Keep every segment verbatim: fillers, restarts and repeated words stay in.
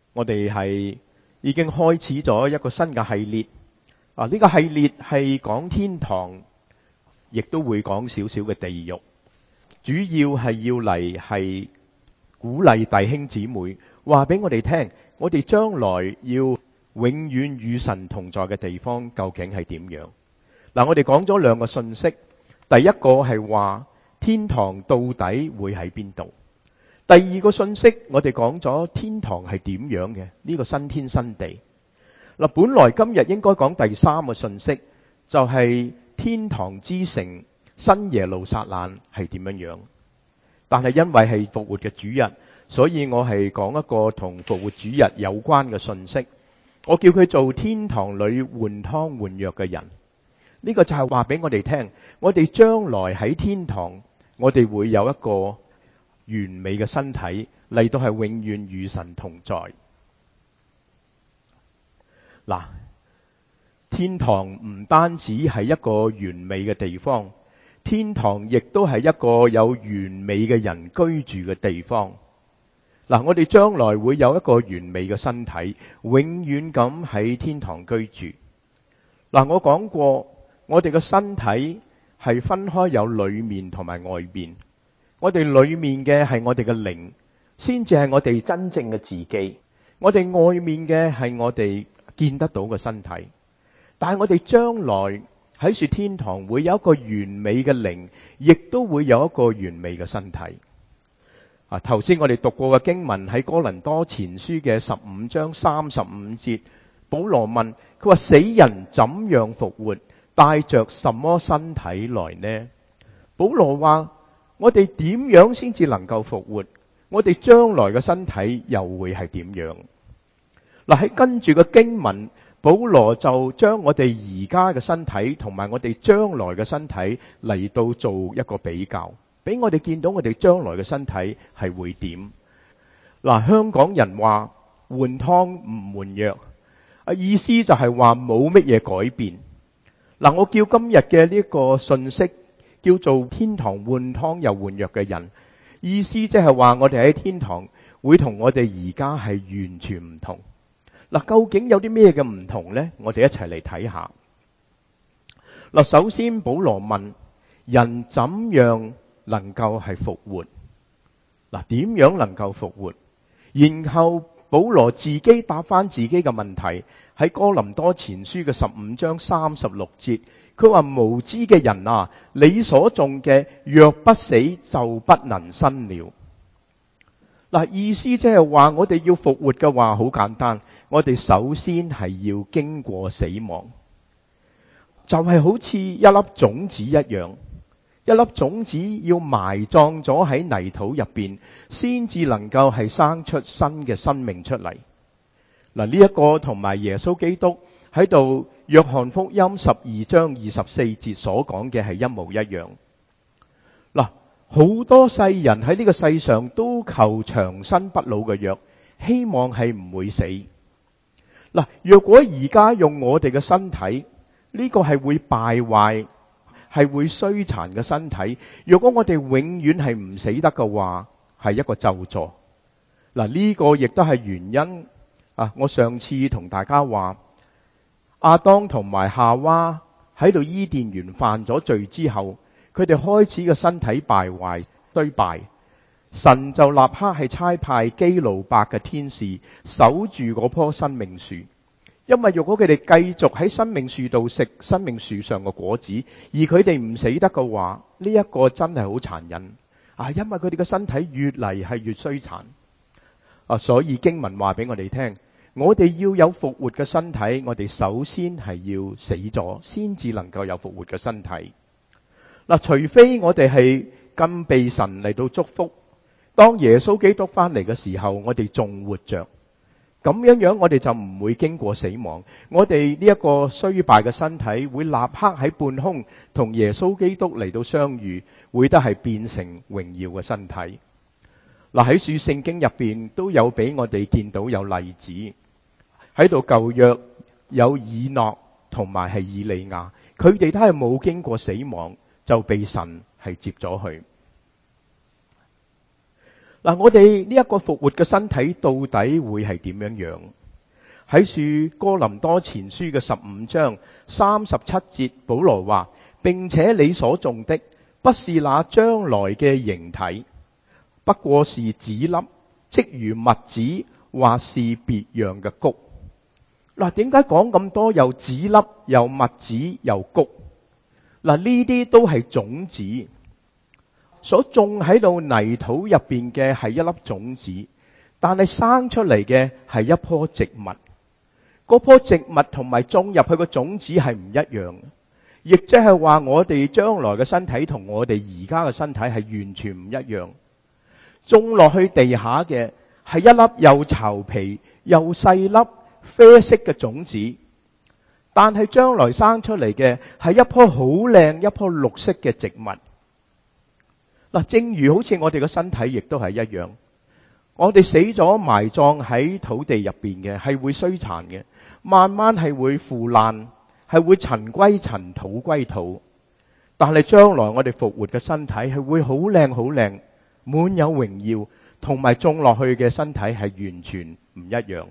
我哋係已經開始咗一個新嘅系列啊！呢個系列係講天堂，亦都會講少少嘅地獄。主要係要嚟係鼓勵弟兄姊妹，話俾我哋聽，我哋將來要永遠與神同在嘅地方究竟係點樣？嗱，我哋講咗兩個信息，第一個係話天堂到底會喺邊度？第二個信息，我哋講咗天堂係點樣嘅，呢個新天新地。嗱，本來今日應該講第三個信息，就係天堂之城新耶路撒冷係點樣樣。但係因為係復活嘅主日，所以我係講一個同復活主日有關嘅信息。我叫佢做天堂裏換湯換藥嘅人。呢個就係話俾我哋聽，我哋將來喺天堂，我哋會有一個完美嘅身體嚟到係永遠與神同在。嗱，天堂唔單止係一個完美嘅地方，天堂亦都係一個有完美嘅人居住嘅地方。嗱，我哋將來會有一個完美嘅身體，永遠咁喺天堂居住。嗱，我講過，我哋嘅身體係分開有裏面同埋外面。我哋裏面嘅係我哋嘅靈，先至係我哋真正嘅自己。我哋外面嘅係我哋見得到嘅身體。但係我哋將來喺說天堂會有一個完美嘅靈，亦都會有一個完美嘅身體。啊，頭先我哋讀過嘅經文喺哥林多前書嘅十五章三十五節，保羅問佢話：死人怎樣復活？帶着什麼身體來呢？保羅話：我哋點樣先至能夠復活？我哋將來嘅身體又會係點樣？嗱，喺跟住嘅經文，保羅就將我哋而家嘅身體同埋我哋將來嘅身體嚟到做一個比較，俾我哋見到我哋將來嘅身體係會點。嗱，香港人話換湯唔換藥，啊，意思就係話冇乜嘢改變。嗱，我叫今日嘅呢個信息叫做天堂換湯又換藥嘅人，意思即係話我哋喺天堂會同我哋而家係完全唔同。嗱，究竟有啲咩嘅唔同呢？我哋一齊嚟睇下。嗱，首先保羅問人怎樣能夠係復活？嗱，點樣能夠復活？然後保羅自己答翻自己嘅問題，喺哥林多前書嘅十五章三十六節，佢話：無知嘅人啊，你所種嘅若不死就不能生了。嗱，意思即係話我哋要復活嘅話，好簡單，我哋首先係要經過死亡，就係好似一粒種子一樣，一粒種子要埋葬咗喺泥土入邊，先至能夠係生出新嘅生命出嚟。嗱，呢一個同埋耶穌基督喺度約翰福音十二章二十四節所講嘅係一模一樣。嗱，好多世人喺呢個世上都求長生不老嘅藥，希望係唔會死。嗱，若果而家用我哋嘅身體，呢個係會敗壞，係會衰殘嘅身體。若果我哋永遠係唔死得嘅話，係一個咒詛。嗱，呢個亦都係原因。啊，我上次同大家話，亞當同埋夏娃喺度伊甸園犯咗罪之後，佢哋開始嘅身體敗壞衰敗，神就立刻係差派基路伯嘅天使守住嗰棵生命樹。因為如果佢哋繼續喺生命樹度食生命樹上嘅果子，而佢哋唔死得嘅話，呢一個真係好殘忍啊！因為佢哋嘅身體越嚟係越衰殘啊，所以經文話俾我哋聽，我哋要有復活嘅身體，我哋首先係要死咗，先至能夠有復活嘅身體。嗱，除非我哋係更被神嚟到祝福，當耶穌基督翻嚟嘅時候，我哋仲活着，咁樣樣我哋就唔會經過死亡。我哋呢一個衰敗嘅身體會立刻喺半空同耶穌基督嚟到相遇，會得係變成榮耀嘅身體。嗱，喺書聖經入邊都有俾我哋見到有例子，喺度舊約有以諾同埋係以利亞，佢哋都係冇經過死亡就被神係接咗去。 嗱，我哋呢一個復活嘅身體到底會係點樣樣？喺書哥林多前書嘅十五章三十七節，保羅話：並且你所種的不是那將來嘅形體，不過是籽粒，即如麥子或是別樣嘅穀。嗱，點解講咁多？又籽粒，又麥子，又穀。嗱，呢啲都係種子。所種喺度泥土入邊嘅係一粒種子，但係生出嚟嘅係一棵植物。嗰棵植物同埋種入去個種子係唔一樣，亦即係話我哋將來嘅身體同我哋而家嘅身體係完全唔一樣。種落去地下嘅係一粒又巢皮又細粒啡色嘅種子，但係將來生出嚟嘅係一棵好靚一棵綠色嘅植物。嗱，正如好似我哋嘅身體亦都係一樣，我哋死咗埋葬喺土地入邊嘅係會衰殘嘅，慢慢係會腐爛，係會塵歸塵土歸土。但係將來我哋復活嘅身體係會好靚好靚，滿有榮耀，同埋種落去嘅身體係完全唔一樣。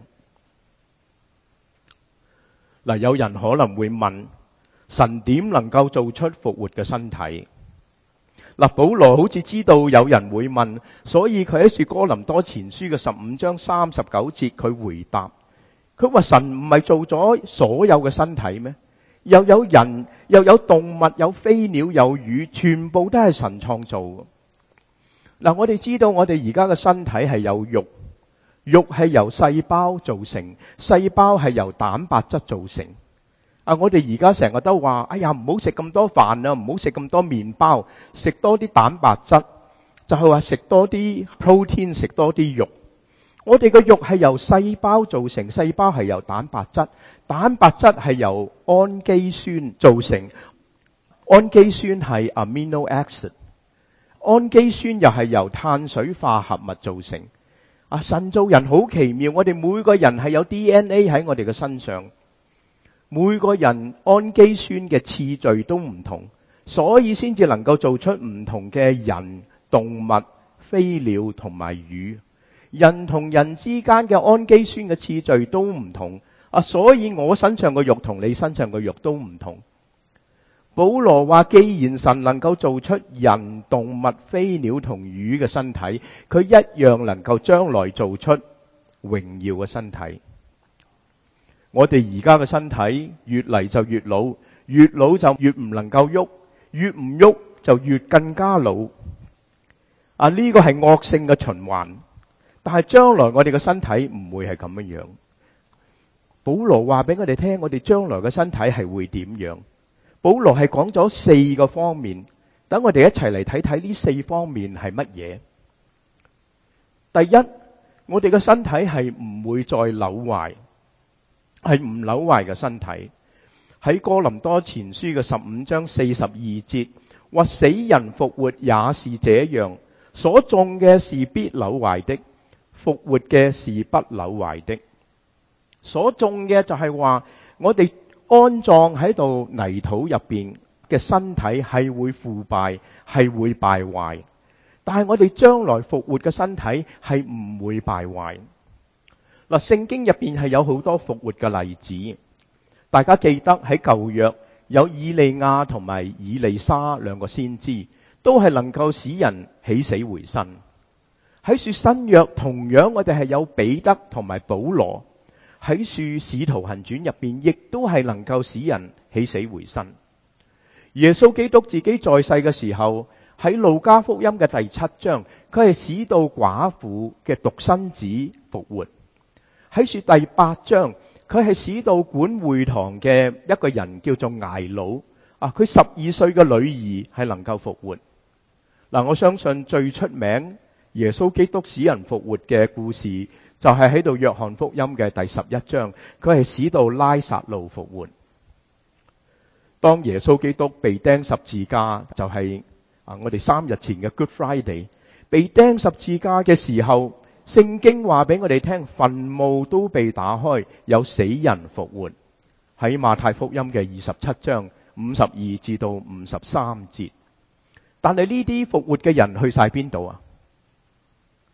嗱，有人可能會問，神點能夠做出復活嘅身體？嗱，保羅好似知道有人會問，所以佢喺書哥林多前書嘅十五章三十九節，佢回答，佢話神唔係做咗所有嘅身體咩？又有人，又有動物，有飛鳥，有魚，全部都係神創造嘅。嗱，我哋知道我哋而家嘅身體係有肉，肉係由細胞造成，細胞係由蛋白質造成。啊！我哋而家成日都話，哎呀，唔好食咁多飯啊，唔好食咁多麵包，食多啲蛋白質，就係話食多啲 protein， 食多啲肉。我哋嘅肉係由細胞造成，細胞係由蛋白質，蛋白質係由氨基酸造成，氨基酸係 amino acid， 氨基酸又係由碳水化合物造成。啊！神造人好奇妙，我哋每個人係有 D N A 喺我哋嘅身上。每個人氨基酸嘅次序都唔同，所以先至能夠做出唔同嘅人、動物、飛鳥同埋魚。人同人之間嘅氨基酸嘅次序都唔同啊，所以我身上嘅肉同你身上嘅肉都唔同。保羅話，既然神能夠做出人、動物、飛鳥同魚嘅身體，佢一樣能夠將來做出榮耀嘅身體。我哋而家嘅身體越嚟就越老，越老就越唔能夠喐，越唔喐就越更加老。啊，呢個係惡性嘅循環。但係將來我哋嘅身體唔會係咁樣樣。保羅話俾我哋聽，我哋將來嘅身體係會點樣？保羅係講咗四個方面，等我哋一齊嚟睇睇呢四方面係乜嘢。第一，我哋嘅身體係唔會再朽壞。係唔朽壞嘅身體。喺哥林多前書嘅十五章四十二節，或死人復活也是這樣，所種嘅是必朽壞的，復活嘅是不朽壞的。所種嘅就係話，我哋安葬喺度泥土入邊嘅身體係會腐敗，係會敗壞，但係我哋將來復活嘅身體係唔會敗壞。嗱，聖經入邊係有好多復活嘅例子，大家記得喺舊約有以利亞同埋以利沙兩個先知，都係能夠使人起死回生。喺書新約同樣我哋係有彼得同埋保羅，喺書使徒行傳入邊亦都係能夠使人起死回生。耶穌基督自己在世嘅時候，喺路加福音嘅第七章，佢係使到寡婦嘅獨生子復活。喺書第八章，佢係使到管會堂嘅一個人叫做睚魯啊，佢十二歲嘅女兒係能夠復活。嗱，我相信最出名耶穌基督使人復活嘅故事，就係喺度約翰福音嘅第十一章，佢係使到拉撒路復活。當耶穌基督被釘十字架，就係啊我哋三日前嘅 Good Friday， 被釘十字架嘅時候，聖經話俾我哋聽，墳墓都被打開，有死人復活。喺馬太福音嘅二十七章五十二至到五十三節。但係呢啲復活嘅人去晒邊度啊？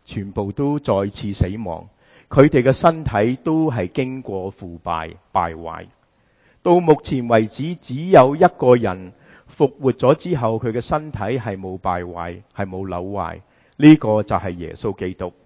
全部都再次死亡。佢哋嘅身體都係經過腐敗敗壞。到目前為止，只有一個人復活咗之後，佢嘅身體係冇敗壞，係冇朽壞。呢個就係耶穌基督。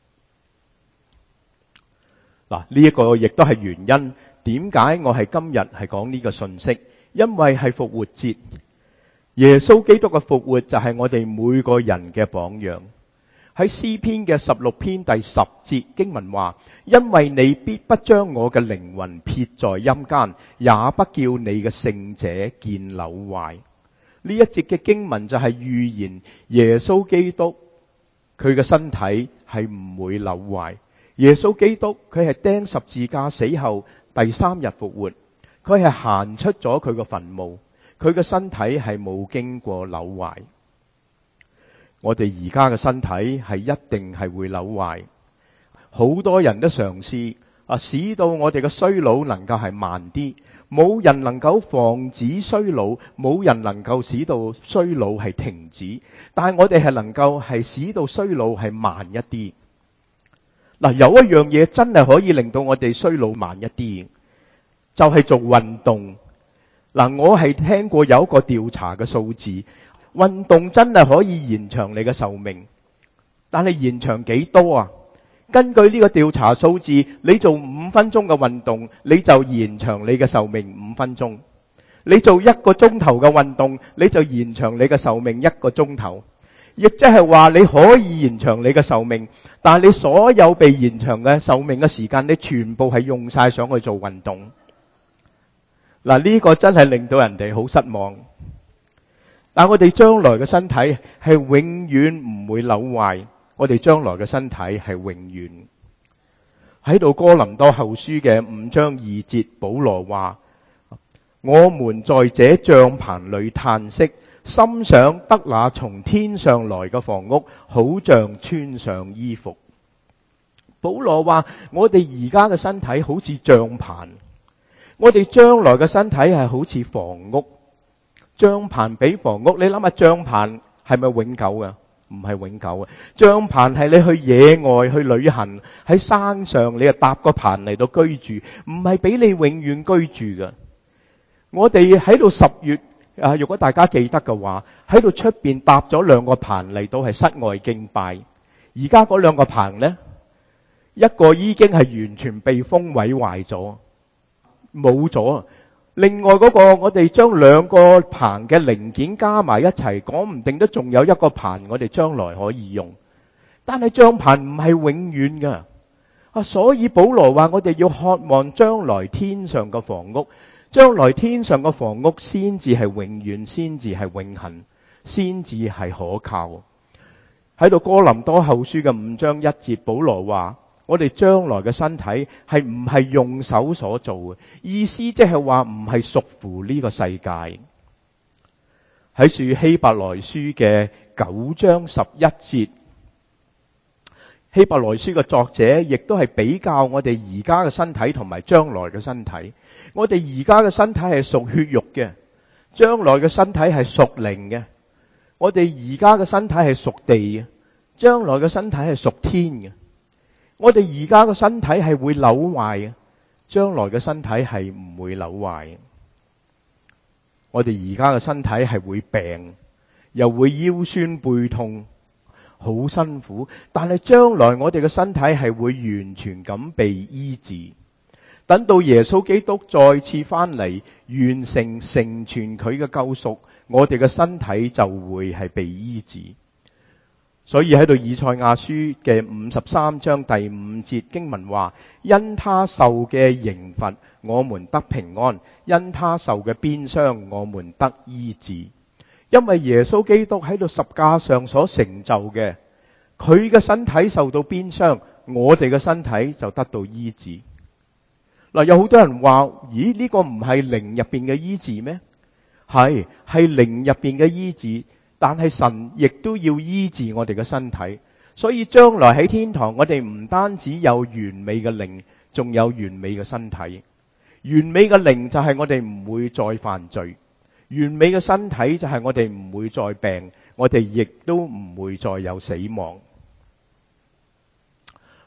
嗱，呢一個亦都係原因，點解我係今日係講呢個信息？因為係復活節，耶穌基督嘅復活就係我哋每個人嘅榜樣。喺詩篇嘅十六篇第十節經文話：因為你必不將我嘅靈魂撇在陰間，也不叫你嘅聖者見朽壞。呢一節嘅經文就係預言耶穌基督佢嘅身體係唔會朽壞。耶穌基督佢係釘十字架死後第三日復活，佢係行出咗佢嘅墳墓，佢嘅身體係冇經過朽壞。我哋而家嘅身體係一定係會朽壞，好多人都嘗試啊，使到我哋嘅衰老能夠係慢啲。冇人能夠防止衰老，冇人能夠使到衰老係停止，但係我哋係能夠係使到衰老係慢一啲。嗱，有一樣嘢真係可以令到我哋衰老慢一啲，就係做運動。嗱，我係聽過有一個調查嘅數字，運動真係可以延長你嘅壽命，但係延長幾多啊？根據呢個調查數字，你做五分鐘嘅運動，你就延長你嘅壽命五分鐘；你做一個鐘頭嘅運動，你就延長你嘅壽命一個鐘頭。亦即係話你可以延長你嘅壽命，但係你所有被延長嘅壽命嘅時間，你全部係用晒上去做運動。嗱，呢個真係令到人哋好失望。但我哋將來嘅身體係永遠唔會朽壞，我哋將來嘅身體係永遠。喺度哥林多後書嘅五章二節，保羅話：我們在這帳棚裏嘆息，心想得那從天上來嘅房屋，好像穿上衣服。保羅話：我哋而家嘅身體好似帳棚，我哋將來嘅身體係好似房屋。帳棚比房屋，你諗下帳棚係咪永久嘅？唔係永久嘅。帳棚係你去野外去旅行，喺山上你就搭個棚嚟到居住，唔係俾你永遠居住嘅。我哋喺度十月啊，如果大家記得嘅話，喺度出邊搭咗兩個棚嚟到係室外敬拜。而家嗰兩個棚呢，一個已經係完全被風毀壞咗，冇咗。另外嗰個，我哋將兩個棚嘅零件加埋一齊，講唔定都仲有一個棚，我哋將來可以用。但係帳棚唔係永遠噶，啊，所以保羅話我哋要渴望將來天上嘅房屋，將來天上嘅房屋先至係永遠，先至係永恆，先至係可靠。喺度哥林多後書嘅五章一節，保羅話：我哋將來嘅身體係唔係用手所做嘅，意思即係話唔係屬乎呢個世界。喺書希伯來書嘅九章十一節，希伯來書嘅作者亦都係比較我哋而家嘅身體同埋將來嘅身體。我哋而家嘅身體係屬血肉嘅，將來嘅身體係屬靈嘅。我哋而家嘅身體係屬地嘅，將來嘅身體係屬天嘅。我哋而家嘅身體係會朽壞嘅，將來嘅身體係唔會朽壞嘅。我哋而家嘅身體係會病，又會腰酸背痛，好辛苦。但係將來我哋嘅身體係會完全咁被醫治。等到耶穌基督再次翻嚟，完成成全佢嘅救贖，我哋嘅身體就會係被醫治。所以喺度以賽亞書嘅五十三章第五節經文話：因他受嘅刑罰，我們得平安；因他受嘅鞭傷，我們得醫治。因為耶穌基督喺度十架上所成就嘅，佢嘅身體受到鞭傷，我哋嘅身體就得到醫治。嗱，有好多人話：咦，呢個唔係靈入邊嘅醫治咩？係，係靈入邊嘅醫治。但係神亦都要醫治我哋嘅身體，所以將來喺天堂，我哋唔單止有完美嘅靈，仲有完美嘅身體。完美嘅靈就係我哋唔會再犯罪，完美嘅身體就係我哋唔會再病，我哋亦都唔會再有死亡。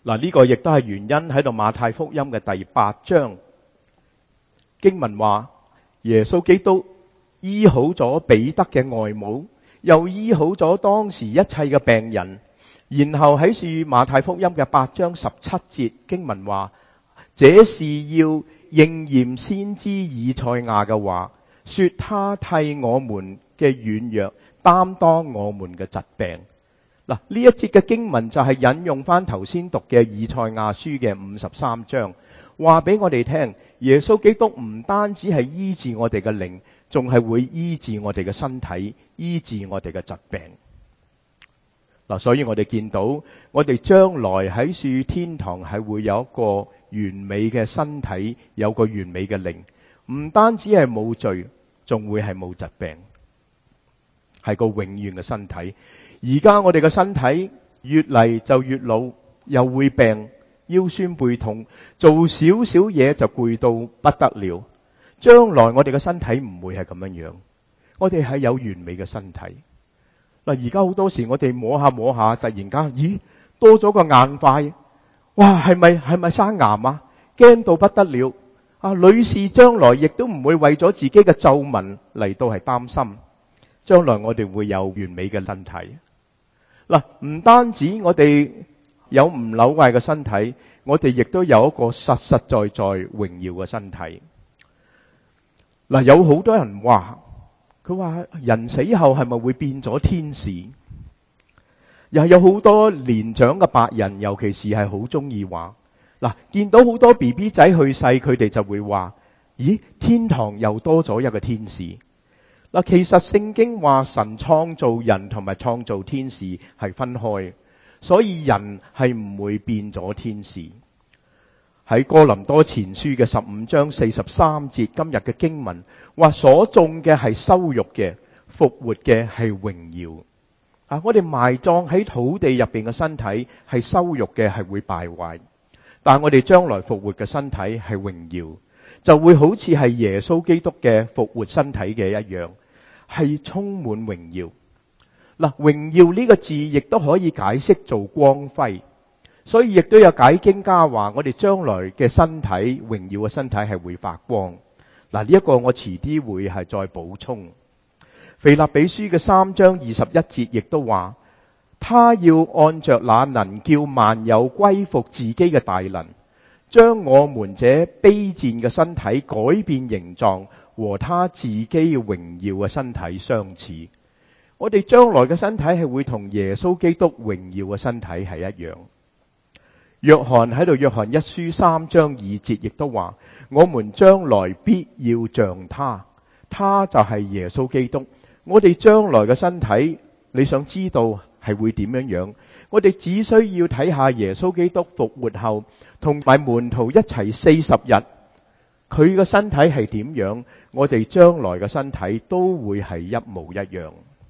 嗱，呢個亦都係原因喺度馬太福音嘅第八章經文話，耶穌基督醫好咗彼得嘅外母，又醫好咗當時一切嘅病人。然後喺處馬太福音嘅八章十七節經文話，這是要應驗先知以賽亞嘅話，說他替我們嘅軟弱擔當我們嘅疾病。嗱，呢一節嘅經文就係引用翻頭先讀嘅以賽亞書嘅五十三章，話俾我哋聽，耶穌基督唔單止係醫治我哋嘅靈，仲係會醫治我哋嘅身體，醫治我哋嘅疾病。嗱，所以我哋見到我哋將來喺樹天堂係會有一個完美嘅身體，有個完美嘅靈，唔單止係冇罪，仲會係冇疾病，係個永遠嘅身體。而家我哋嘅身體越嚟就越老，又會病，腰酸背痛，做少少嘢就攰到不得了。將來我哋嘅身體唔會係咁樣樣，我哋係有完美嘅身體。嗱，而家好多時我哋摸下摸下，突然間，咦，多咗個硬塊，哇，係咪係咪生癌啊？驚到不得了。啊，女士將來亦都唔會為咗自己嘅皺紋嚟到係擔心，將來我哋會有完美嘅身體。嗱，唔單止我哋有唔朽壞嘅身體，我哋亦都有一個實實在在榮耀嘅身體。嗱，有好多人話，佢話人死後係咪會變咗天使？又有好多年長嘅白人，尤其是係好中意話，嗱，見到好多 B B 仔去世，佢哋就會話，咦，天堂又多咗一個天使。嗱，其實聖經話神創造人同埋創造天使係分開，所以人係唔會變咗天使。喺哥林多前書嘅十五章四十三節，今日嘅經文話，所種嘅係羞辱嘅，復活嘅係榮耀。啊，我哋埋葬喺土地入邊嘅身體係羞辱嘅，係會敗壞，但我哋將來復活嘅身體係榮耀，就會好似係耶穌基督嘅復活身體嘅一樣，係充滿榮耀。嗱，榮耀呢個字亦都可以解釋做光輝。所以亦都有解經家話，我哋將來嘅身體，榮耀嘅身體係會發光。嗱，呢一個我遲啲會係再補充。腓立比書嘅三章二十一節亦都話，他要按着那能叫萬有歸服自己嘅大能，將我們這卑賤嘅身體改變形狀，和他自己榮耀嘅身體相似。我哋將來嘅身體係會同耶穌基督榮耀嘅身體係一樣。約翰喺度，約翰一書三章二節亦都話，我們將來必要像他，他就係耶穌基督。我哋將來嘅身體，你想知道係會點樣樣？我哋只需要睇下耶穌基督復活後，同埋門徒一齊四十日，佢嘅身體係點樣？我哋將來嘅身體都會係一模一樣。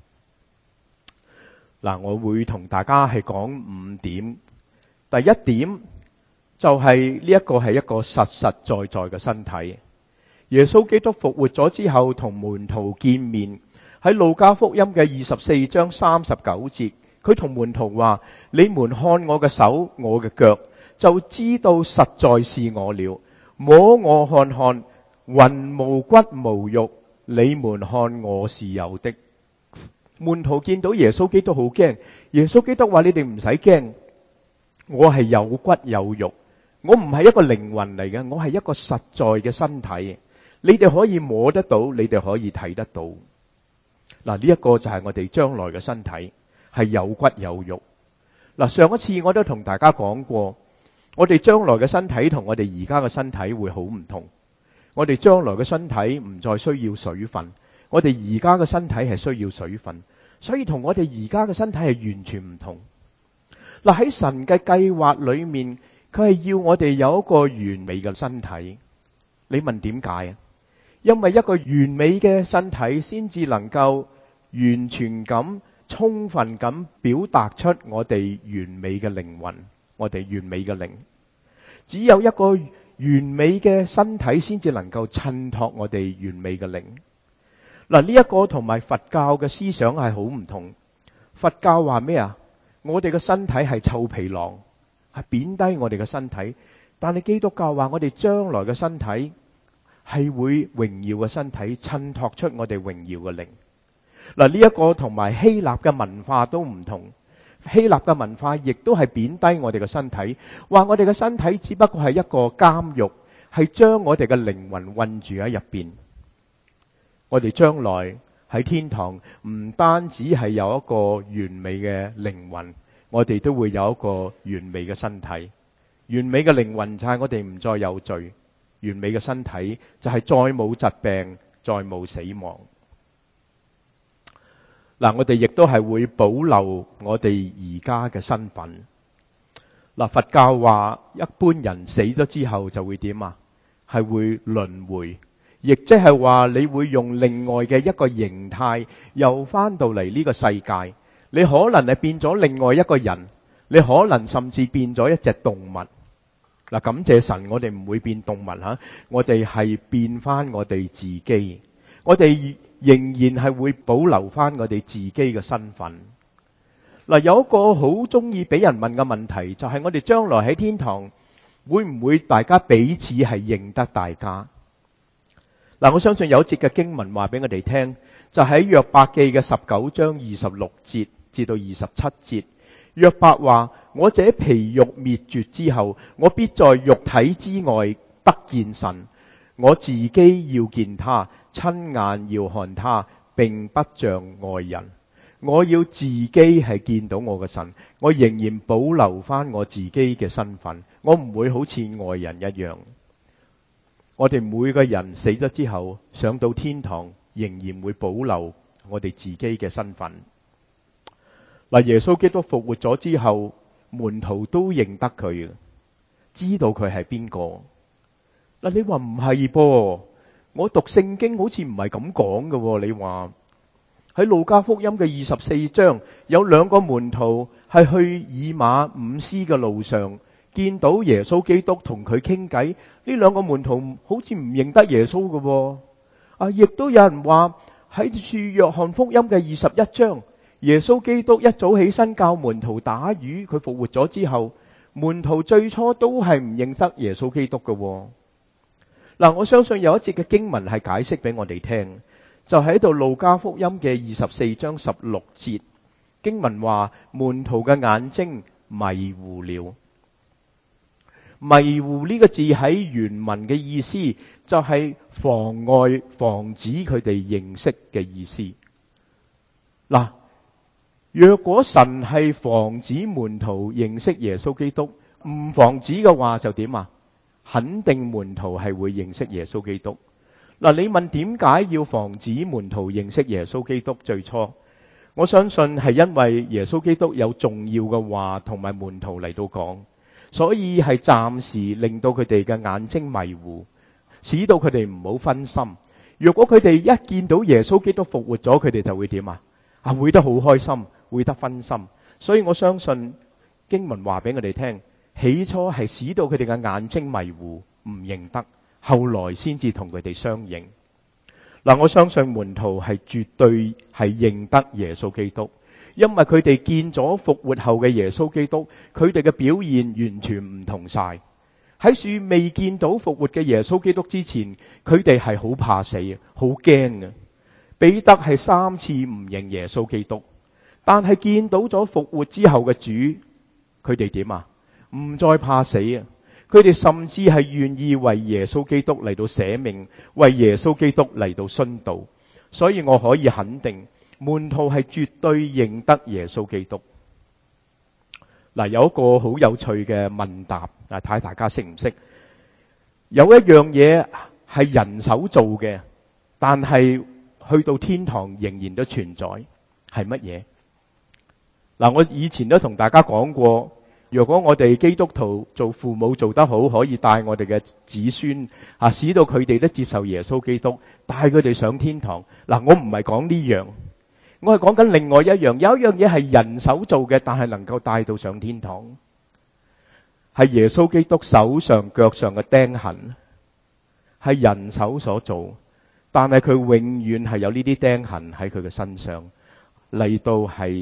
嗱，我會同大家係講五點。第一點就係呢一個係一個實實在在嘅身體。耶穌基督復活咗之後，同門徒見面，喺路加福音嘅二十四章三十九節，佢同門徒話：你們看我嘅手，我嘅腳，就知道實在是我了。摸我看看，魂無骨無肉，你們看我是有的。門徒見到耶穌基督好驚，耶穌基督話：你哋唔使驚。我係有骨有肉，我唔係一個靈魂嚟嘅，我係一個實在嘅身體。你哋可以摸得到，你哋可以睇得到。嗱，呢一個就係我哋將來嘅身體，係有骨有肉。嗱，上一次我都同大家講過，我哋將來嘅身體同我哋而家嘅身體會好唔同。我哋將來嘅身體唔再需要水分，我哋而家嘅身體係需要水分，所以同我哋而家嘅身體係完全唔同。嗱，喺神嘅計劃裏面，佢係要我哋有一個完美嘅身體。你問點解啊？因為一個完美嘅身體先至能夠完全咁、充分咁表達出我哋完美嘅靈魂，我哋完美嘅靈。只有一個完美嘅身體先至能夠襯托我哋完美嘅靈。嗱，呢一個同埋佛教嘅思想係好唔同。佛教話咩啊？我哋嘅身體係臭皮囊， 係貶低我哋嘅身體。但係基督教話我哋將來嘅身體係會榮耀嘅身體，襯托出我哋榮耀嘅靈。嗱，呢一個同埋希臘嘅文化都唔同。希臘嘅文化亦都係貶低我哋嘅身體，話我哋嘅身體只不過係一個監獄，係將我哋嘅靈魂困住喺入邊。我哋將來喺天堂唔單止係有一個完美嘅靈魂，我哋都會有一個完美嘅身體。完美嘅靈魂就係我哋唔再有罪，完美嘅身體就係再冇疾病，再冇死亡。嗱，我哋亦都係會保留我哋而家嘅身份。嗱，佛教話一般人死咗之後就會點啊？係會輪迴，亦即係話你會用另外嘅一個形態又翻到嚟呢個世界。你可能係變咗另外一個人，你可能甚至變咗一隻動物。嗱，感謝神，我哋唔會變動物吓，我哋係變翻我哋自己。我哋仍然係會保留翻我哋自己嘅身份。嗱，有一個好中意俾人問嘅問題，就係我哋將來喺天堂會唔會大家彼此係認得大家？嗱，我相信有一節嘅經文話俾我哋聽，就喺約伯記嘅十九章二十六節至到二十七節。約伯話：我這皮肉滅絕之後，我必在肉體之外得見神。我自己要見他，親眼要看他，並不像外人。我要自己係見到我嘅神，我仍然保留翻我自己嘅身份，我唔會好似外人一樣。我哋每個人死咗之後，上到天堂，仍然會保留我哋自己嘅身份。嗱，耶穌基督復活咗之後，門徒都認得佢，知道佢係邊個。嗱，你話唔係噃？我讀聖經好似唔係咁講嘅。你話喺路加福音嘅二十四章，有兩個門徒係去以馬忤斯嘅路上，見到耶穌基督同佢傾偈。呢兩個門徒好似唔認得耶穌嘅。啊，亦都有人話喺處約翰福音嘅二十一章，耶穌基督一早起身教門徒打魚，佢復活咗之後，門徒最初都係唔認得耶穌基督嘅。嗱，我相信有一節嘅經文係解釋俾我哋聽，就喺度路加福音嘅二十四章十六節，經文話門徒嘅眼睛迷糊了。迷糊呢個字喺原文嘅意思就係妨礙、防止佢哋認識嘅意思。嗱，若果神係防止門徒認識耶穌基督，唔防止嘅話就點啊？肯定門徒係會認識耶穌基督。嗱，你問點解要防止門徒認識耶穌基督？最初我相信係因為耶穌基督有重要嘅話同埋門徒嚟到講，所以係暫時令到佢哋嘅眼睛迷糊，使到佢哋唔好分心。如果佢哋一見到耶穌基督復活咗，佢哋就會點啊？啊，會得好開心，會得分心。所以我相信經文話俾我哋聽，起初係使到佢哋嘅眼睛迷糊，唔認得，後來先至同佢哋相認。嗱，我相信門徒係絕對係認得耶穌基督，因為佢哋見咗復活後嘅耶穌基督，佢哋嘅表現完全唔同晒。喺樹未見到復活嘅耶穌基督之前，佢哋係好怕死，好驚嘅。彼得係三次唔認耶穌基督，但係見到咗復活之後嘅主，佢哋點啊？唔再怕死啊！佢哋甚至係願意為耶穌基督嚟到捨命，為耶穌基督嚟到殉道。所以我可以肯定，門徒係絕對認得耶穌基督。嗱，有一個好有趣嘅問答啊，睇下大家識唔識？有一樣嘢係人手做嘅，但係去到天堂仍然都存在，係乜嘢？嗱，我以前都同大家講過。如果我哋基督徒做父母做得好，可以帶我哋嘅子孫啊，使到佢哋都接受耶穌基督，帶佢哋上天堂。嗱，我唔係講呢樣，我係講緊另外一樣。有一樣嘢係人手做嘅，但係能夠帶到上天堂，係耶穌基督手上腳上嘅釘痕，係人手所做，但係佢永遠係有呢啲釘痕喺佢嘅身上嚟到係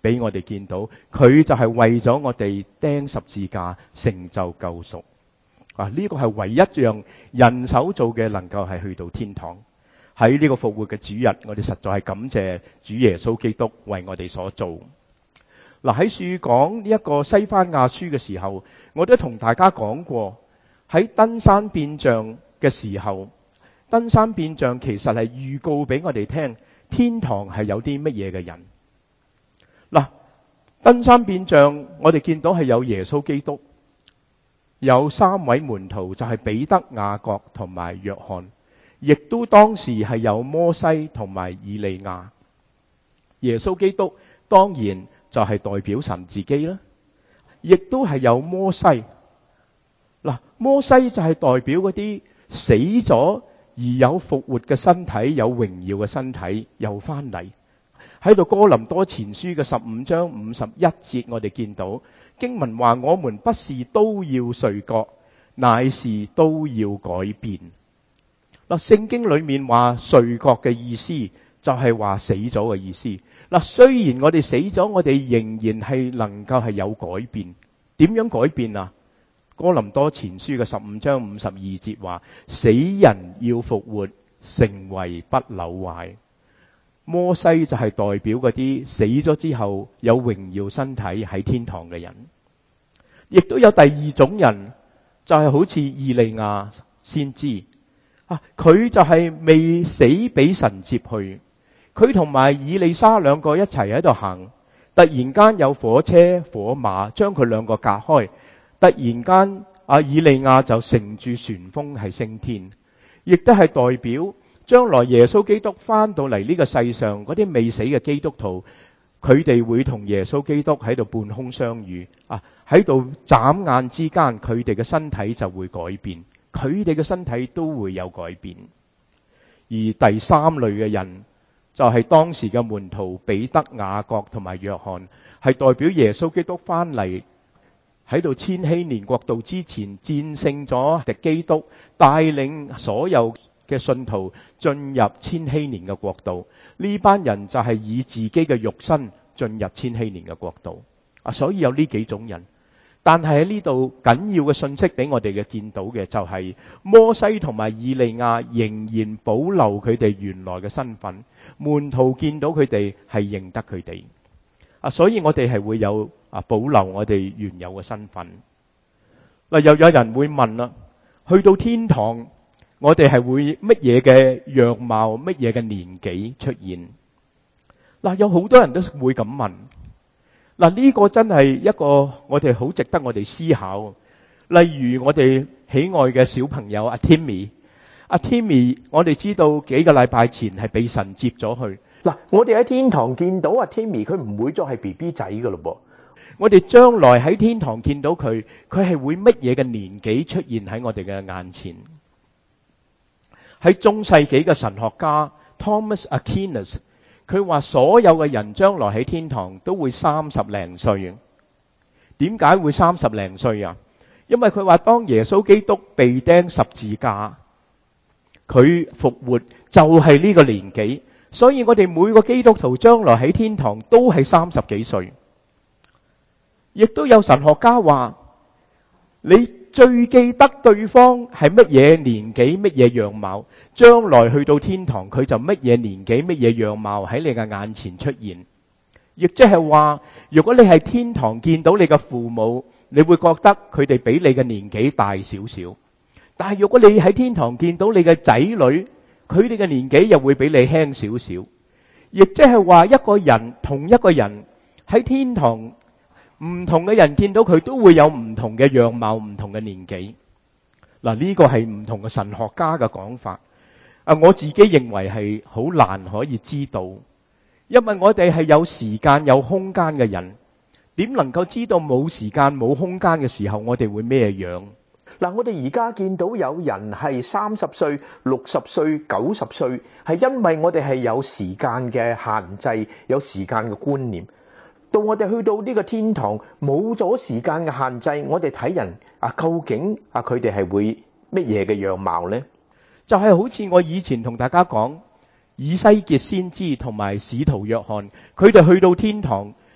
俾我哋見到，佢就係為咗我哋釘十字架成就救贖。啊，呢個係唯一樣人手做嘅，能夠係去到天堂。喺呢個復活嘅主日，我哋實在係感謝主耶穌基督為我哋所做。嗱，喺樹講呢一個西番雅書嘅時候，我都同大家講過，喺登山變像嘅時候，登山變像其實係預告俾我哋聽，天堂係有啲乜嘢嘅人。嗱，登山變像我哋見到係有耶穌基督，有三位門徒，就係彼得、雅各同埋約翰，亦都當時係有摩西同埋以利亞。耶穌基督當然就係代表神自己啦，亦都係有摩西。嗱，摩西就係代表嗰啲死咗而有復活嘅身體，有榮耀嘅身體又翻嚟。喺度哥林多前書嘅十五章五十一節，我哋見到經文話：我們不是都要睡覺，乃是都要改變。嗱，聖經裏面話睡覺嘅意思就係話死咗嘅意思。嗱，雖然我哋死咗，我哋仍然係能夠係有改變。點樣改變啊？哥林多前書嘅十五章五十二節話：死人要復活，成為不朽壞。摩西就係代表嗰啲死咗之後有榮耀身體喺天堂嘅人。亦都有第二種人，就係好似以利亞先知啊，佢就係未死俾神接去。佢同埋以利沙兩個一齊喺度行，突然間有火車火馬將佢兩個隔開，突然間啊，以利亞就乘住旋風係升天。亦都係代表將來耶穌基督翻到嚟呢個世上，嗰啲未死嘅基督徒，佢哋會同耶穌基督喺度半空相遇啊，喺度眨眼之間，佢哋嘅身體就會改變，佢哋嘅身體都會有改變。而第三類嘅人就係當時嘅門徒彼得、雅各同埋約翰，係代表耶穌基督翻嚟喺度千禧年國度之前戰勝咗敵基督，帶領所有嘅信徒進入千禧年嘅國度。呢班人就係以自己嘅肉身進入千禧年嘅國度啊，所以有呢幾種人。但係喺呢度緊要嘅信息俾我哋嘅見到嘅就係摩西同埋以利亞仍然保留佢哋原來嘅身份，門徒見到佢哋係認得佢哋啊，所以我哋係會有啊保留我哋原有嘅身份。嗱，又有人會問啦，去到天堂我哋係會乜嘢嘅樣貌，乜嘢嘅年紀出現？嗱，有好多人都會咁問。嗱，呢個真係一個我哋好值得我哋思考。例如我哋喜愛嘅小朋友阿 Timmy， 阿 Timmy 我哋知道幾個禮拜前係被神接咗去。 嗱，我哋喺天堂見到阿 Timmy， 佢唔會再係 B B 仔噶咯噃。 我哋將來喺天堂見到佢，佢係會乜嘢嘅年紀出現喺我哋嘅眼前？喺中世紀嘅神學家 Thomas Aquinas， 佢話所有嘅人將來喺天堂都會三十零歲。點解會三十零歲啊？因為佢話當耶穌基督被釘十字架，佢復活就係呢個年紀，所以我哋每個基督徒將來喺天堂都係三十幾歲。亦都有神學家話，你最記得對方係乜嘢年紀、乜嘢樣貌，將來去到天堂佢就乜嘢年紀、乜嘢樣貌喺你嘅眼前出現。亦即係話，如果你係天堂見到你嘅父母，你會覺得佢哋比你嘅年紀大少少。但係如果你喺天堂見到你嘅仔女，佢哋嘅年紀又會比你輕少少。亦即係話，一個人同一個人喺天堂，唔同嘅人見到佢都會有唔同嘅樣貌、唔同嘅年紀。嗱，呢個係唔同嘅神學家嘅講法。啊，我自己認為係好難可以知道，因為我哋係有時間有空間嘅人，點能夠知道冇時間冇空間嘅時候我哋會咩樣？ 嗱，我哋而家見到有人係三十歲、六十歲、九十歲，係因為我哋係有時間嘅限制，有時間嘅觀念。到我哋去到呢個天堂，冇咗時間嘅限制，我哋睇人啊，究竟啊佢哋係會乜嘢嘅樣貌呢？ 就係好似我以前同大家講，以西結先知同埋使徒約翰，佢哋去到天堂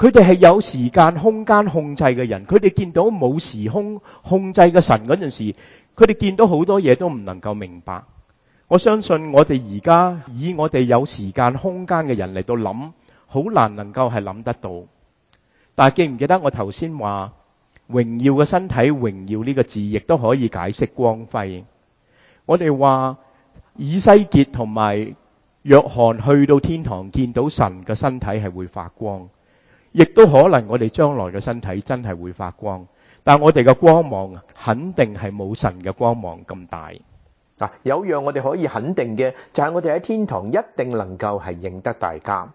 佢哋係有時間空間控制嘅人，佢哋見到冇時空控制嘅神嗰陣時，佢哋見到好多嘢都唔能夠明白。我相信我哋而家以我哋有時間空間嘅人嚟到諗，好難能夠係諗得到。但係記唔記得我頭先話榮耀嘅身體，榮耀呢個字亦都可以解釋光輝。我哋話以西結同埋約翰去到天堂見到神嘅身體係會發光，亦都可能我哋將來嘅身體真係會發光，但我哋嘅光芒肯定係冇神嘅光芒咁大。 嗱，有樣我哋可以肯定嘅就係我哋喺天堂一定能夠係認得大家。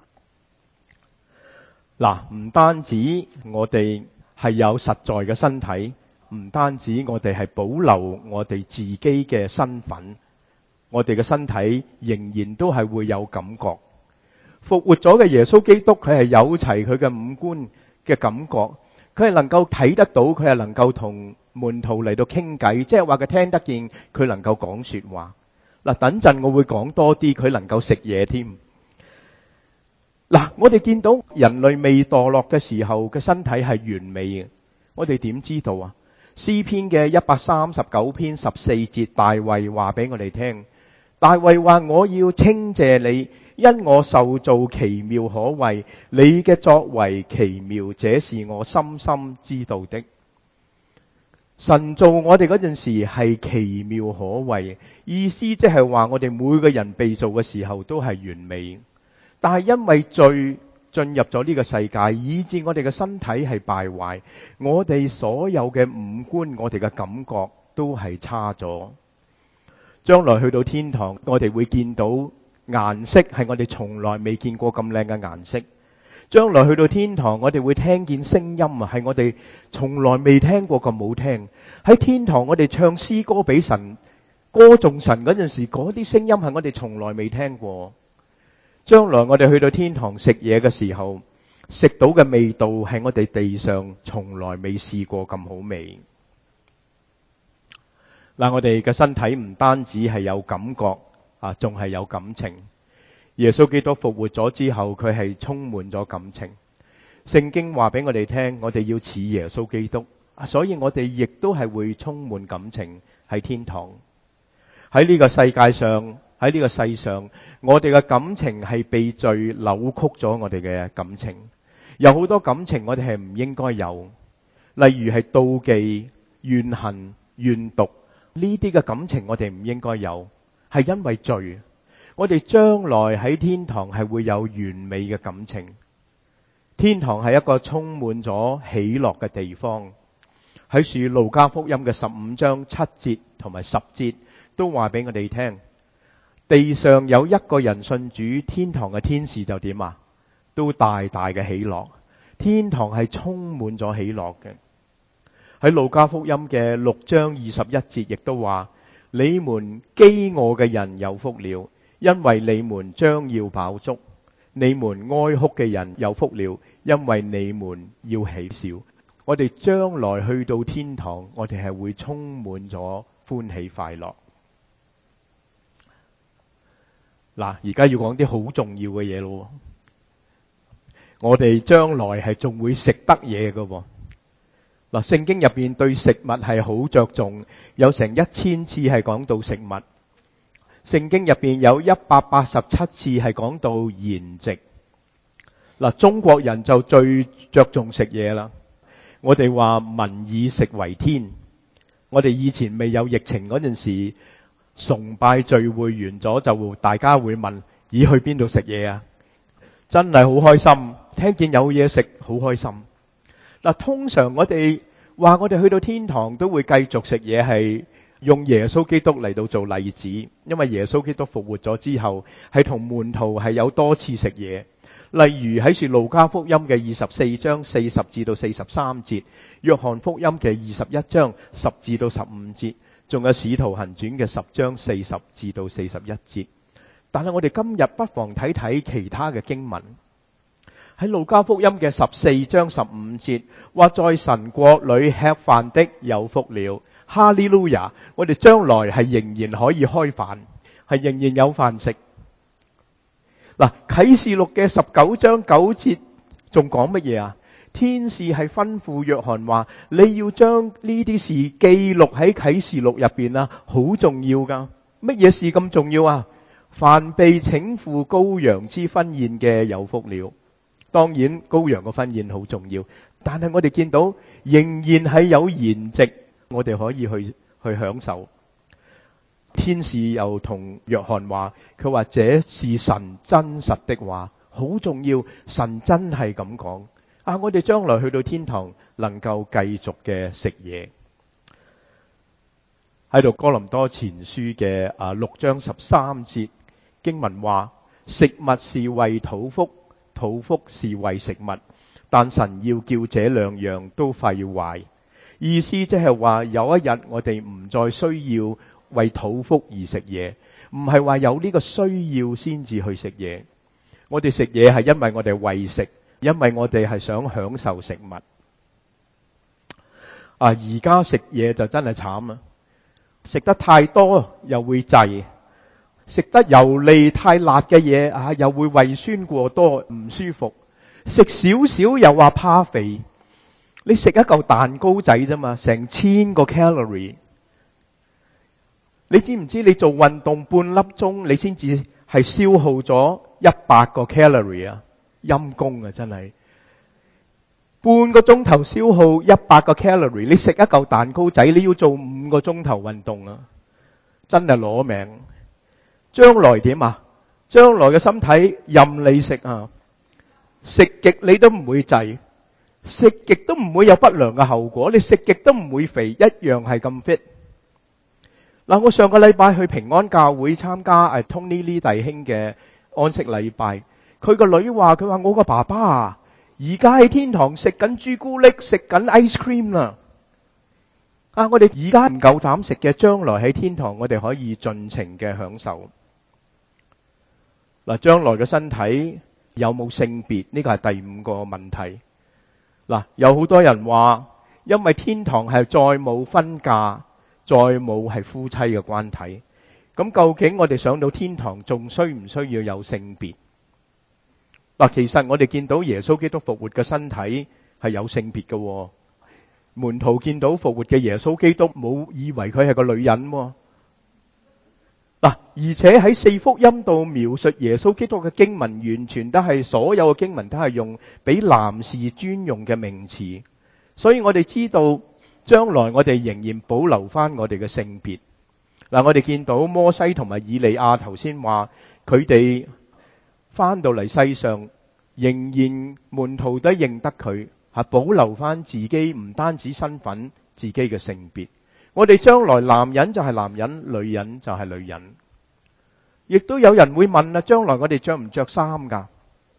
嗱，唔單止我哋係有實在嘅身體，唔單止我哋係保留我哋自己嘅身份，我哋嘅身體仍然都係會有感覺。復活咗嘅耶穌基督，佢係有齊佢嘅五官嘅感覺，佢係能夠睇得到，佢係能夠同門徒嚟到傾偈，即係話佢聽得見，佢能夠講說話。嗱，等陣我會講多啲，佢能夠食嘢添。嗱，我哋見到人類未墮落嘅時候嘅身體係完美嘅，我哋點知道啊？詩篇嘅一百三十九篇十四節，大衛話俾我哋聽，大衛話：我要稱謝你，因我受造奇妙可畏，你嘅作為奇妙，這是我深深知道的。神造我哋嗰陣時係奇妙可畏，意思即係話我哋每個人被造嘅時候都係完美，但係因為罪進入咗呢個世界，以致我哋嘅身體係敗壞，我哋所有嘅五官，我哋嘅感覺都係差咗。將來去到天堂，我哋會見到顏色係我哋從來未見過咁靚嘅顏色。將來去到天堂，我哋會聽見聲音啊，係我哋從來未聽過咁好聽。喺天堂，我哋唱詩歌俾神，歌頌神嗰陣時，嗰啲聲音係我哋從來未聽過。將來我哋去到天堂食嘢嘅時候，食到嘅味道係我哋地上從來未試過咁好味。嗱，我哋嘅身體唔單止係有感覺啊，仲係有感情。耶穌基督復活咗之後，佢係充滿咗感情。聖經話俾我哋聽，我哋要似耶穌基督，所以我哋亦都係會充滿感情喺天堂。喺呢個世界上，喺呢個世上，我哋嘅感情係被罪扭曲咗我哋嘅感情。有好多感情我哋係唔應該有，例如係妒忌、怨恨、怨毒，呢啲嘅感情我哋唔應該有，係因為罪。我哋將來喺天堂係會有完美嘅感情。天堂係一個充滿咗喜樂嘅地方。喺《路加福音》嘅十五章七節同埋十節都話俾我哋聽，地上有一個人信主，天堂嘅天使就點啊？都大大嘅喜樂。天堂係充滿咗喜樂嘅。喺《路加福音》嘅六章二十一節亦都話：你們飢餓嘅人有福了，因為你們將要飽足；你們哀哭嘅人有福了，因為你們要喜笑。我哋將來去到天堂，我哋係會充滿咗歡喜快樂。嗱，而家要講啲好重要嘅嘢咯。我哋將來係仲會食得嘢㗎喎。嗱，聖經入邊對食物係好着重，有成一千次係講到食物。聖經入邊有一百八十七次係講到筵席。嗱，中國人就最着重食嘢啦。我哋話民以食為天。我哋以前未有疫情嗰陣時，崇拜聚會完咗就大家會問：咦，去邊度食嘢啊？真係好開心，聽見有嘢食好開心。嗱，通常我哋話我哋去到天堂都會繼續食嘢，係用耶穌基督嚟到做例子，因為耶穌基督復活咗之後係同門徒係有多次食嘢。例如喺《路加福音》嘅二十四章四十至到四十三節，約翰福音嘅二十一章十至到十五節，仲有《使徒行傳》嘅十章四十至到四十一節。但係我哋今日不妨睇睇其他嘅經文。喺《路加福音》嘅十四章十五節，話在神國裏吃飯的有福了，哈利路亞！我哋將來係仍然可以開飯，係仍然有飯食。嗱，《啟示錄》嘅十九章九節仲講乜嘢啊？天使係吩咐約翰話：你要將呢啲事記錄喺啟示錄入邊啊，好重要噶。乜嘢事咁重要啊？凡被請赴羔羊之婚宴嘅有福了。當然羔羊嘅婚宴好重要，但係我哋見到仍然係有筵席，我哋可以去去享受。天使又同約翰話，佢話這是神真實的話，好重要，神真係咁講啊！我哋將來去到天堂能夠繼續嘅食嘢。喺度哥林多前書嘅啊六章十三節經文話，食物是為肚腹，肚腹是為食物，但神要叫這兩樣都廢壞。意思即係話有一日我哋唔再需要為肚腹而食嘢，唔係話有呢個需要先至去食嘢。我哋食嘢係因為我哋為食，因為我哋係想享受食物。啊，而家食嘢就真係慘啊！食得太多又會滯，食得油膩太辣嘅嘢啊，又會胃酸過多唔舒服。食少少又話怕肥。你食一嚿蛋糕仔啫嘛，成千個 calorie。你知唔知你做運動半粒鐘，你先至係消耗咗一百個 calorie 啊？陰公啊，真係半個鐘頭消耗一百個 calorie。你食一嚿蛋糕仔，你要做五個鐘頭運動啊，真係攞命。將來點啊？將來嘅身體任你食啊，食極你都唔會滯，食極都唔會有不良嘅後果。你食極都唔會肥，一樣係咁 fit。嗱，我上個禮拜去平安教會參加誒 Tony Lee 弟兄嘅安息禮拜，佢個女話：佢話我個爸爸啊，而家喺天堂食緊朱古力，食緊 ice cream 啦。啊，我哋而家唔夠膽食嘅，將來喺天堂我哋可以盡情嘅享受。嗱，將來嘅身體有冇性別？呢個係第五個問題。嗱，有好多人話，因為天堂係再冇婚嫁，再冇係夫妻嘅關係。咁究竟我哋上到天堂仲需唔需要有性別？嗱，其實我哋見到耶穌基督復活嘅身體係有性別嘅。門徒見到復活嘅耶穌基督，冇以為佢係個女人。嗱，而且喺四福音度描述耶穌基督嘅經文，完全都係所有嘅經文都係用俾男士專用嘅名詞，所以我哋知道將來我哋仍然保留翻我哋嘅性別。嗱，我哋見到摩西同埋以利亞頭先話，佢哋翻到嚟世上，仍然門徒都認得佢，係保留翻自己唔單止身份，自己嘅性別。我哋將來男人就係男人，女人就係女人。亦都有人會問啦，將來我哋着唔着衫噶？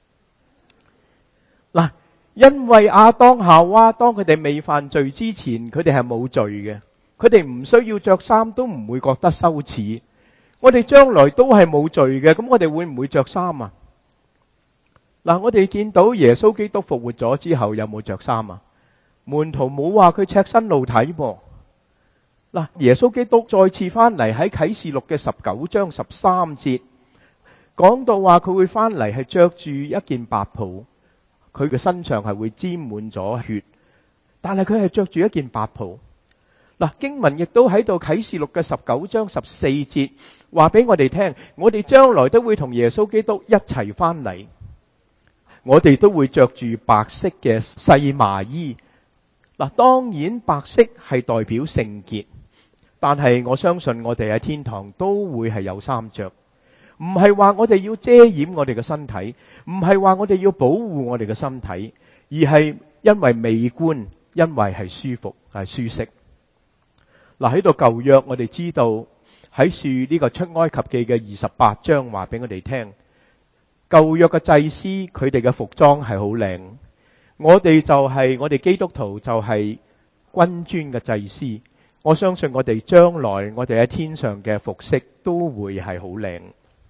嗱，因為亞當夏娃當佢哋未犯罪之前，佢哋係冇罪嘅，佢哋唔需要着衫，都唔會覺得羞恥。我哋將來都係冇罪嘅，咁我哋會唔會着衫啊？嗱，我哋見到耶穌基督復活咗之後，有冇着衫啊？門徒冇話佢赤身露體噃。嗱，耶穌基督再次翻嚟，喺啟示錄嘅十九章十三節講到話佢會翻嚟係着住一件白袍，佢嘅身上係會沾滿咗血，但係佢係着住一件白袍。嗱，經文亦都喺度啟示錄嘅十九章十四節話俾我哋聽，我哋將來都會同耶穌基督一齊翻嚟，我哋都會着住白色嘅細麻衣。嗱，當然白色係代表聖潔。但係我相信我哋喺天堂都會係有衫着，唔係話我哋要遮掩我哋嘅身體，唔係話我哋要保護我哋嘅身體，而係因為美觀，因為係舒服，係舒適。嗱，喺度舊約我哋知道喺樹呢個出埃及記嘅二十八章話俾我哋聽，舊約嘅祭司佢哋嘅服裝係好靚，我哋就係、是、我哋基督徒就係君尊嘅祭司。我相信我哋將來我哋喺天上嘅服飾都會係好靚。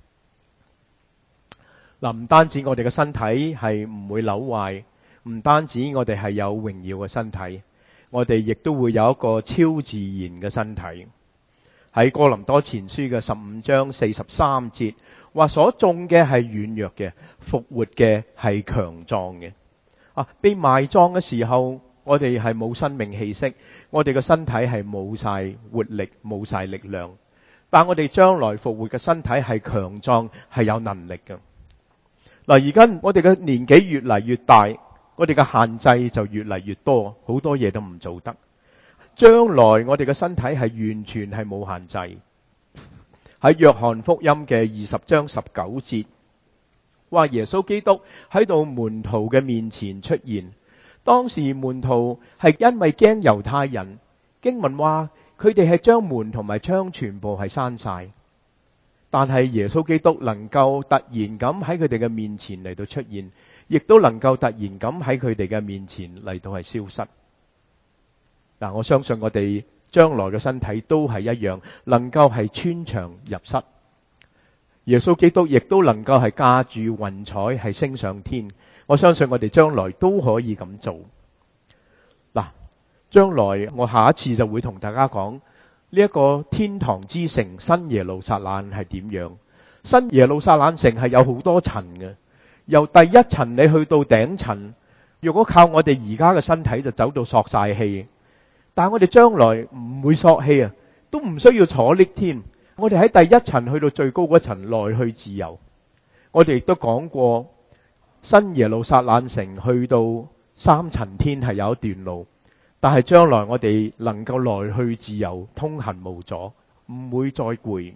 嗱，唔單止我哋嘅身體係唔會朽壞，唔單止我哋係有榮耀嘅身體，我哋亦都會有一個超自然嘅身體。喺哥林多前書嘅十五章四十三節話，所種嘅係軟弱嘅，復活嘅係強壯嘅。 啊，被埋葬嘅時候，我哋係冇生命氣息，我哋嘅身體係冇晒活力，冇晒力量。但我哋將來復活嘅身體係強壯，係有能力嘅。嗱，而家我哋嘅年紀越嚟越大，我哋嘅限制就越嚟越多，好多嘢都唔做得。將來我哋嘅身體係完全係冇限制。喺約翰福音嘅二十章十九節，話耶穌基督喺度門徒嘅面前出現。當時門徒係因為驚猶太人，經文話佢哋係將門同埋窗全部係閂晒。但係耶穌基督能夠突然咁喺佢哋嘅面前嚟到出現，亦都能夠突然咁喺佢哋嘅面前嚟到係消失。嗱，我相信我哋將來嘅身體都係一樣，能夠係穿牆入室。耶穌基督亦都能夠係駕住雲彩係升上天。我相信我哋將來都可以咁做。嗱，將來我下一次就會同大家講呢一個天堂之城新耶路撒冷係點樣。新耶路撒冷城係有好多層嘅，由第一層你去到頂層，如果靠我哋而家嘅身體就走到索晒氣。但係我哋將來唔會索氣啊，都唔需要坐 lift 添。我哋喺第一層去到最高嗰層來去自由。我哋亦都講過，新耶路撒冷城去到三層天係有一段路，但係將來我哋能夠來去自由，通行無阻，唔會再攰。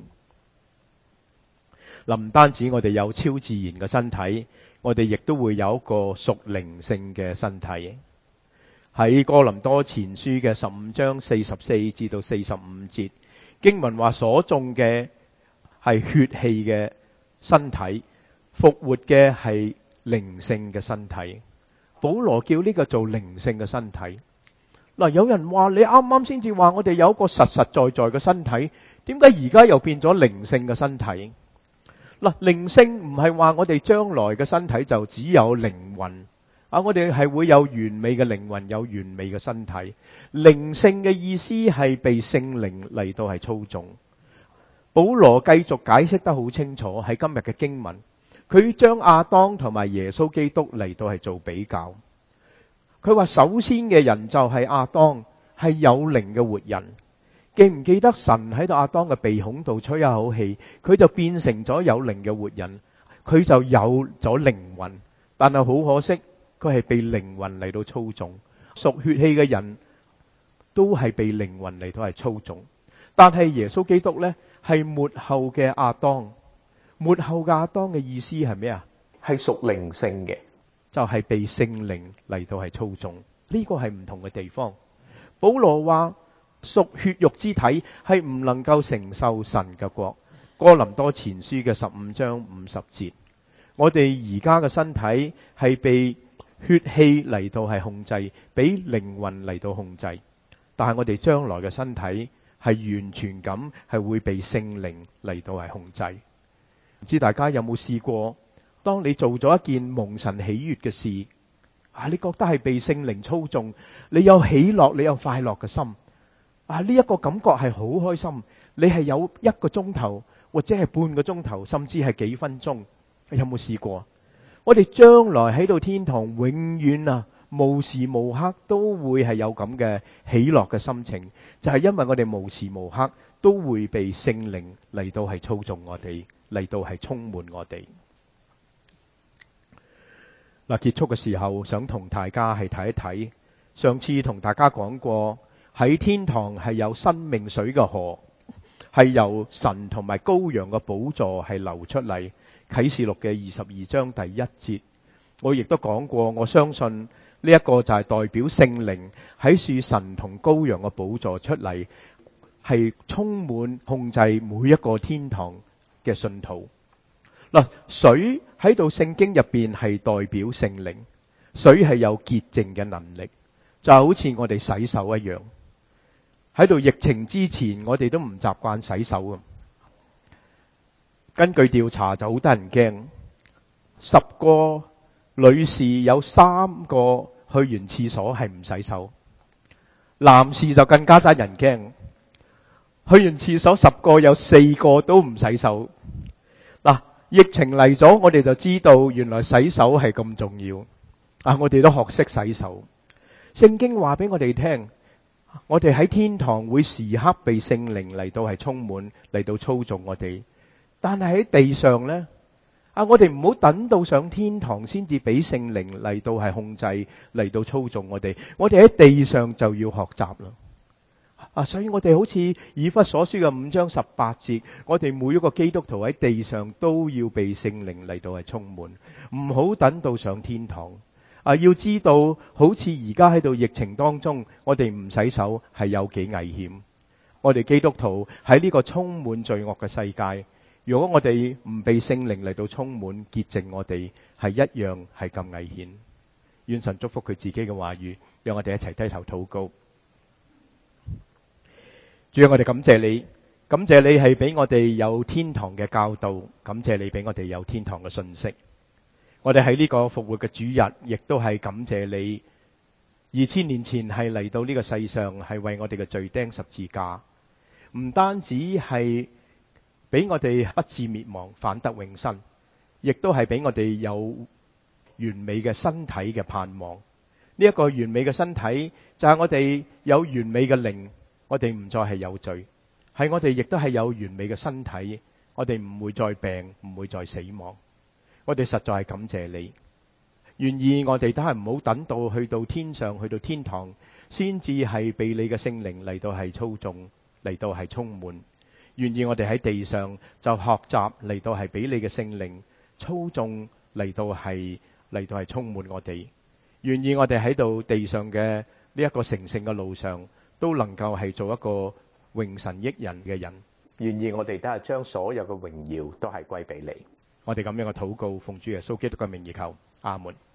嗱，唔單止我哋有超自然嘅身體，我哋亦都會有一個屬靈性嘅身體。喺哥林多前書嘅十五章四十四至到四十五節，經文話所種嘅係血氣嘅身體，復活嘅係靈性嘅身體。保羅叫呢個做靈性嘅身體。嗱，有人話你啱啱先至話我哋有一個實實在在嘅身體，點解而家又變咗靈性嘅身體？嗱，靈性唔係話我哋將來嘅身體就只有靈魂。啊！我哋係會有完美嘅靈魂，有完美嘅身體。靈性嘅意思係被聖靈嚟到係操縱。保羅繼續解釋得好清楚喺今日嘅經文，佢將亞當同埋耶穌基督嚟到係做比較。佢話首先嘅人就係亞當，係有靈嘅活人。記唔記得神喺度亞當嘅鼻孔度吹一口氣，佢就變成咗有靈嘅活人，佢就有咗靈魂。但係好可惜，佢係被靈魂嚟到操縱。屬血氣嘅人都係被靈魂嚟到係操縱，但係耶穌基督呢係末後嘅亞當。末後嘅亞當嘅意思係咩啊？ 係屬靈性嘅， 就係被聖靈嚟到係操縱。呢個係唔同嘅地方。保羅話屬血肉之體係唔能夠承受神嘅國。哥林多前書嘅十五章五十節，我哋而家嘅身體係被血氣嚟到係控制，俾靈魂嚟到控制。但係我哋將來嘅身體係完全咁係會被聖靈嚟到係控制。唔知大家有冇試過，當你做咗一件蒙神喜悅嘅事，啊，你覺得係被聖靈操縱，你有喜樂，你有快樂嘅心，啊，呢一個感覺係好開心。你係有一個鐘頭，或者係半個鐘頭，甚至係幾分鐘，有冇試過？我哋將來喺度天堂，永遠啊，無時無刻都會係有咁嘅喜樂嘅心情，就係因為我哋無時無刻都會被聖靈嚟到係操縱我哋，嚟到係充滿我哋。嗱，結束嘅時候想同大家係睇一睇，上次同大家講過喺天堂係有生命水嘅河，係由神同埋羔羊嘅寶座係流出嚟。啟示錄嘅二十二章第一節，我亦都講過，我相信呢一個就係代表聖靈喺樹神同羔羊嘅寶座出嚟，係充滿控制每一個天堂嘅信徒。嗱，水喺度聖經入邊係代表聖靈，水係有潔淨嘅能力，就好似我哋洗手一樣。喺度疫情之前，我哋都唔習慣洗手啊。根據調查就好得人驚，十個女士有三個去完廁所係唔洗手，男士就更加得人驚，去完廁所十個有四個都唔洗手。嗱，疫情嚟咗，我哋就知道原來洗手係咁重要。 啊，我哋都學識洗手。聖經話俾我哋聽，我哋喺天堂會時刻被聖靈嚟到係充滿，嚟到操縱我哋。但係喺地上呢，啊，我哋唔好等到上天堂先至俾聖靈嚟到係控制，嚟到操縱我哋。我哋喺地上就要學習啦。啊，所以我哋好似以弗所書嘅五章十八節，我哋每一個基督徒喺地上都要被聖靈嚟到係充滿，唔好等到上天堂。啊，要知道好似而家喺度疫情當中，我哋唔洗手係有幾危險。我哋基督徒喺呢個充滿罪惡嘅世界，如果我哋唔被聖靈嚟到充滿潔淨我哋，係一樣係咁危險。願神祝福佢自己嘅話語，讓我哋一齊低頭禱告。主啊，我哋感謝你，感謝你係俾我哋有天堂嘅教導，感謝你俾我哋有天堂嘅信息。我哋喺呢個復活嘅主日，亦都係感謝你，二千年前係嚟到呢個世上，係為我哋嘅罪釘十字架，唔單止係俾我哋不致滅亡，反得永生，亦都係俾我哋有完美嘅身體嘅盼望。呢一個完美嘅身體就係我哋有完美嘅靈。我哋唔再係有罪，係我哋亦都係有完美嘅身體，我哋唔會再病，唔會再死亡。我哋實在係感謝你，願意我哋都係唔好等到去到天上，去到天堂，先至係被你嘅聖靈嚟到係操縱，嚟到係充滿。願意我哋喺地上就學習嚟到係俾你嘅聖靈操縱，嚟到係嚟到係充滿我哋。願意我哋喺度地上嘅呢一個成聖嘅路上，都能夠係做一個榮神益人嘅人。 願意我哋都係將所有嘅榮耀都係歸俾你。 我哋咁樣嘅禱告，奉主耶穌基督嘅名而求，阿門。